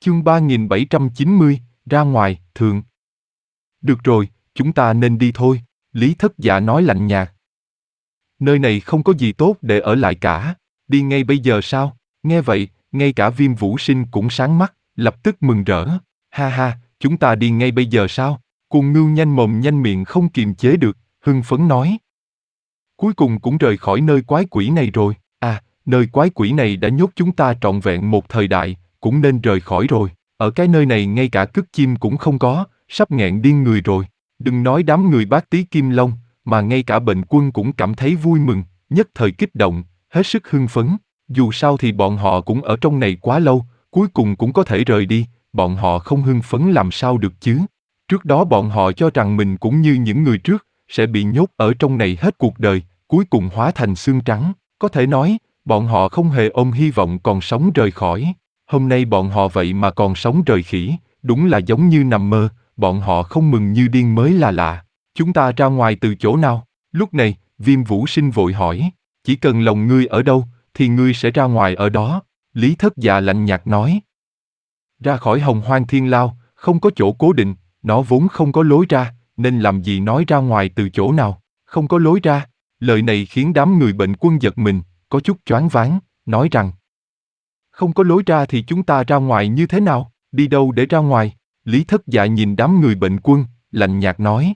Chương 3790, ra ngoài, thượng. Được rồi, chúng ta nên đi thôi, Lý Thất Dạ nói lạnh nhạt. Nơi này không có gì tốt để ở lại cả, đi ngay bây giờ sao? Nghe vậy, ngay cả Viêm Vũ Sinh cũng sáng mắt, lập tức mừng rỡ. Ha ha, chúng ta đi ngay bây giờ sao? Cuồng Ngưu nhanh mồm nhanh miệng không kiềm chế được, hưng phấn nói. Cuối cùng cũng rời khỏi nơi quái quỷ này rồi. À, nơi quái quỷ này đã nhốt chúng ta trọn vẹn một thời đại, cũng nên rời khỏi rồi. Ở cái nơi này ngay cả cứt chim cũng không có, sắp nghẹn điên người rồi. Đừng nói đám người Bát Tí Kim Long, mà ngay cả Bệnh Quân cũng cảm thấy vui mừng, nhất thời kích động, hết sức hưng phấn. Dù sao thì bọn họ cũng ở trong này quá lâu, cuối cùng cũng có thể rời đi, bọn họ không hưng phấn làm sao được chứ. Trước đó bọn họ cho rằng mình cũng như những người trước, sẽ bị nhốt ở trong này hết cuộc đời, cuối cùng hóa thành xương trắng. Có thể nói, bọn họ không hề ôm hy vọng còn sống rời khỏi. Hôm nay bọn họ vậy mà còn sống rời khỉ, đúng là giống như nằm mơ, bọn họ không mừng như điên mới là lạ. Chúng ta ra ngoài từ chỗ nào? Lúc này, Viêm Vũ Sinh vội hỏi, chỉ cần lòng ngươi ở đâu, thì ngươi sẽ ra ngoài ở đó. Lý Thất Dạ lạnh nhạt nói. Ra khỏi Hồng Hoang Thiên Lao, không có chỗ cố định, nó vốn không có lối ra, nên làm gì nói ra ngoài từ chỗ nào, không có lối ra. Lời này khiến đám người Bệnh Quân giật mình, có chút choáng váng, nói rằng không có lối ra thì chúng ta ra ngoài như thế nào, đi đâu để ra ngoài? Lý Thất Dạ nhìn đám người Bệnh Quân, lạnh nhạt nói.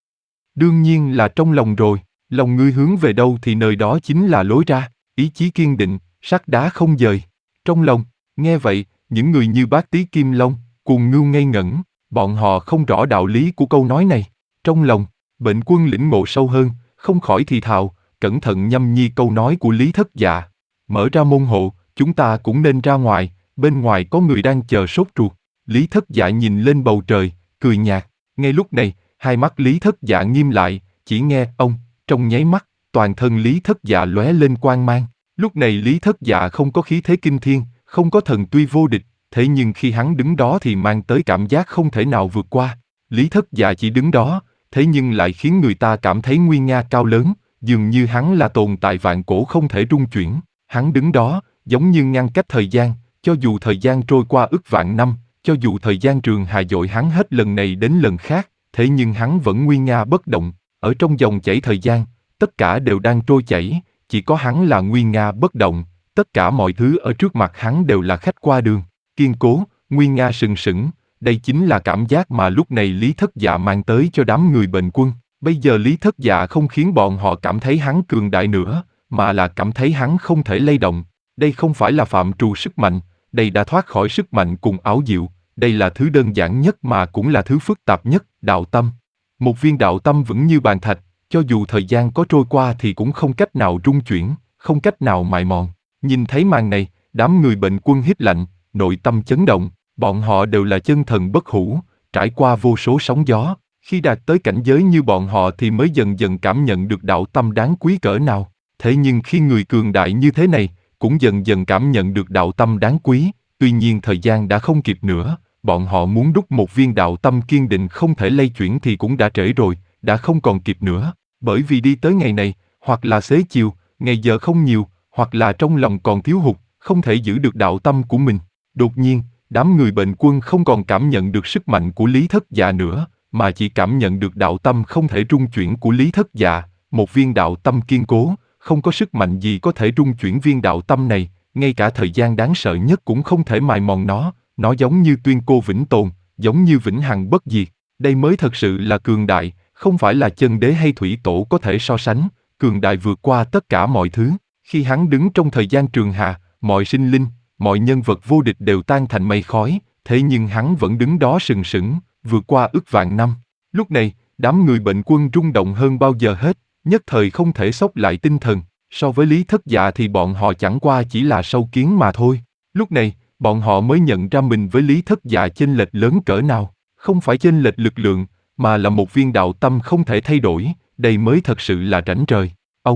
Đương nhiên là trong lòng rồi, lòng ngươi hướng về đâu thì nơi đó chính là lối ra, ý chí kiên định, sắt đá không dời. Trong lòng, nghe vậy, những người như Bát Tí Kim Long, Cuồng Ngưu ngây ngẩn, bọn họ không rõ đạo lý của câu nói này. Trong lòng, Bệnh Quân lĩnh ngộ sâu hơn, không khỏi thì thào, cẩn thận nhâm nhi câu nói của Lý Thất Dạ. Mở ra môn hộ, chúng ta cũng nên ra ngoài, bên ngoài có người đang chờ sốt ruột. Lý Thất Dạ nhìn lên bầu trời, cười nhạt. Ngay lúc này, hai mắt Lý Thất Dạ nghiêm lại, chỉ nghe ông, trong nháy mắt, toàn thân Lý Thất Dạ lóe lên quang mang. Lúc này Lý Thất Dạ không có khí thế kinh thiên, không có thần tuy vô địch, thế nhưng khi hắn đứng đó thì mang tới cảm giác không thể nào vượt qua. Lý Thất Dạ chỉ đứng đó, thế nhưng lại khiến người ta cảm thấy nguy nga cao lớn, dường như hắn là tồn tại vạn cổ không thể rung chuyển. Hắn đứng đó, giống như ngăn cách thời gian, cho dù thời gian trôi qua ức vạn năm, cho dù thời gian trường hà dội hắn hết lần này đến lần khác, thế nhưng hắn vẫn nguy nga bất động. Ở trong dòng chảy thời gian, tất cả đều đang trôi chảy, chỉ có hắn là nguy nga bất động, tất cả mọi thứ ở trước mặt hắn đều là khách qua đường, kiên cố, nguy nga sừng sững. Đây chính là cảm giác mà lúc này Lý Thất Dạ mang tới cho đám người Bệnh Quân. Bây giờ Lý Thất Dạ không khiến bọn họ cảm thấy hắn cường đại nữa, mà là cảm thấy hắn không thể lay động. Đây không phải là phạm trù sức mạnh, đây đã thoát khỏi sức mạnh cùng ảo diệu, đây là thứ đơn giản nhất mà cũng là thứ phức tạp nhất, đạo tâm. Một viên đạo tâm vững như bàn thạch, cho dù thời gian có trôi qua thì cũng không cách nào rung chuyển, không cách nào mài mòn. Nhìn thấy màn này, đám người Bệnh Quân hít lạnh, nội tâm chấn động, bọn họ đều là chân thần bất hủ, trải qua vô số sóng gió, khi đạt tới cảnh giới như bọn họ thì mới dần dần cảm nhận được đạo tâm đáng quý cỡ nào. Thế nhưng khi người cường đại như thế này, cũng dần dần cảm nhận được đạo tâm đáng quý, tuy nhiên thời gian đã không kịp nữa, bọn họ muốn đúc một viên đạo tâm kiên định không thể lay chuyển thì cũng đã trễ rồi, đã không còn kịp nữa, bởi vì đi tới ngày này, hoặc là xế chiều, ngày giờ không nhiều, hoặc là trong lòng còn thiếu hụt, không thể giữ được đạo tâm của mình. Đột nhiên, đám người Bệnh Quân không còn cảm nhận được sức mạnh của Lý Thất Dạ nữa, mà chỉ cảm nhận được đạo tâm không thể rung chuyển của Lý Thất Dạ, một viên đạo tâm kiên cố, không có sức mạnh gì có thể rung chuyển viên đạo tâm này, ngay cả thời gian đáng sợ nhất cũng không thể mài mòn nó giống như tuyên cô vĩnh tồn, giống như vĩnh hằng bất diệt. Đây mới thật sự là cường đại, không phải là chân đế hay thủy tổ có thể so sánh, cường đại vượt qua tất cả mọi thứ. Khi hắn đứng trong thời gian trường hà, mọi sinh linh, mọi nhân vật vô địch đều tan thành mây khói, thế nhưng hắn vẫn đứng đó sừng sững, vượt qua ức vạn năm. Lúc này, đám người Bệnh Quân rung động hơn bao giờ hết, nhất thời không thể xốc lại tinh thần. So với Lý Thất Dạ thì bọn họ chẳng qua chỉ là sâu kiến mà thôi. Lúc này, bọn họ mới nhận ra mình với Lý Thất Dạ chênh lệch lớn cỡ nào. Không phải chênh lệch lực lượng, mà là một viên đạo tâm không thể thay đổi, đây mới thật sự là rảnh rời.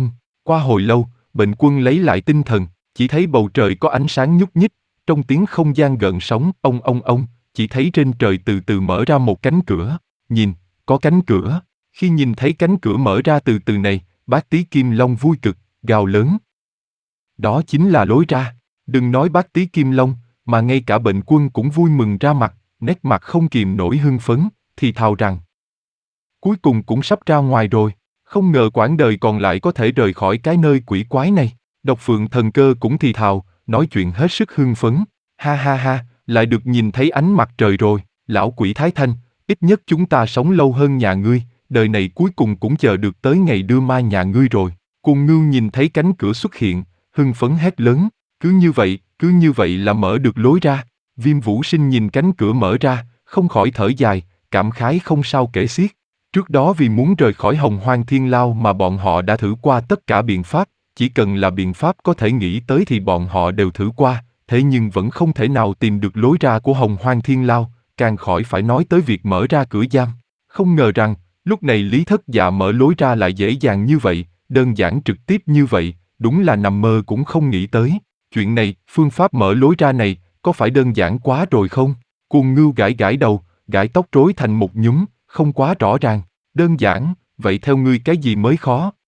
Qua hồi lâu, Bệnh Quân lấy lại tinh thần, chỉ thấy bầu trời có ánh sáng nhúc nhích, trong tiếng không gian gợn sóng, ông, chỉ thấy trên trời từ từ mở ra một cánh cửa. Nhìn, có cánh cửa. Khi nhìn thấy cánh cửa mở ra từ từ này, Bát Tí Kim Long vui cực, gào lớn. Đó chính là lối ra. Đừng nói Bát Tí Kim Long, mà ngay cả bệnh quân cũng vui mừng ra mặt, nét mặt không kìm nổi hưng phấn, thì thào rằng: cuối cùng cũng sắp ra ngoài rồi, không ngờ quãng đời còn lại có thể rời khỏi cái nơi quỷ quái này. Độc Phượng Thần Cơ cũng thì thào, nói chuyện hết sức hưng phấn: ha ha ha, lại được nhìn thấy ánh mặt trời rồi, lão quỷ Thái Thanh, ít nhất chúng ta sống lâu hơn nhà ngươi, đời này cuối cùng cũng chờ được tới ngày đưa ma nhà ngươi rồi. Cuồng Ngưu nhìn thấy cánh cửa xuất hiện, hưng phấn hét lớn: cứ như vậy là mở được lối ra. Viêm Vũ Sinh nhìn cánh cửa mở ra, không khỏi thở dài, cảm khái không sao kể xiết. Trước đó vì muốn rời khỏi Hồng Hoang Thiên Lao mà bọn họ đã thử qua tất cả biện pháp, chỉ cần là biện pháp có thể nghĩ tới thì bọn họ đều thử qua, thế nhưng vẫn không thể nào tìm được lối ra của Hồng Hoang Thiên Lao, càng khỏi phải nói tới việc mở ra cửa giam. Không ngờ rằng, lúc này Lý Thất Dạ mở lối ra lại dễ dàng như vậy, đơn giản trực tiếp như vậy, đúng là nằm mơ cũng không nghĩ tới. Chuyện này, phương pháp mở lối ra này, có phải đơn giản quá rồi không? Cuồng Ngưu gãi gãi đầu, gãi tóc rối thành một nhúm, không quá rõ ràng. Đơn giản, vậy theo ngươi cái gì mới khó?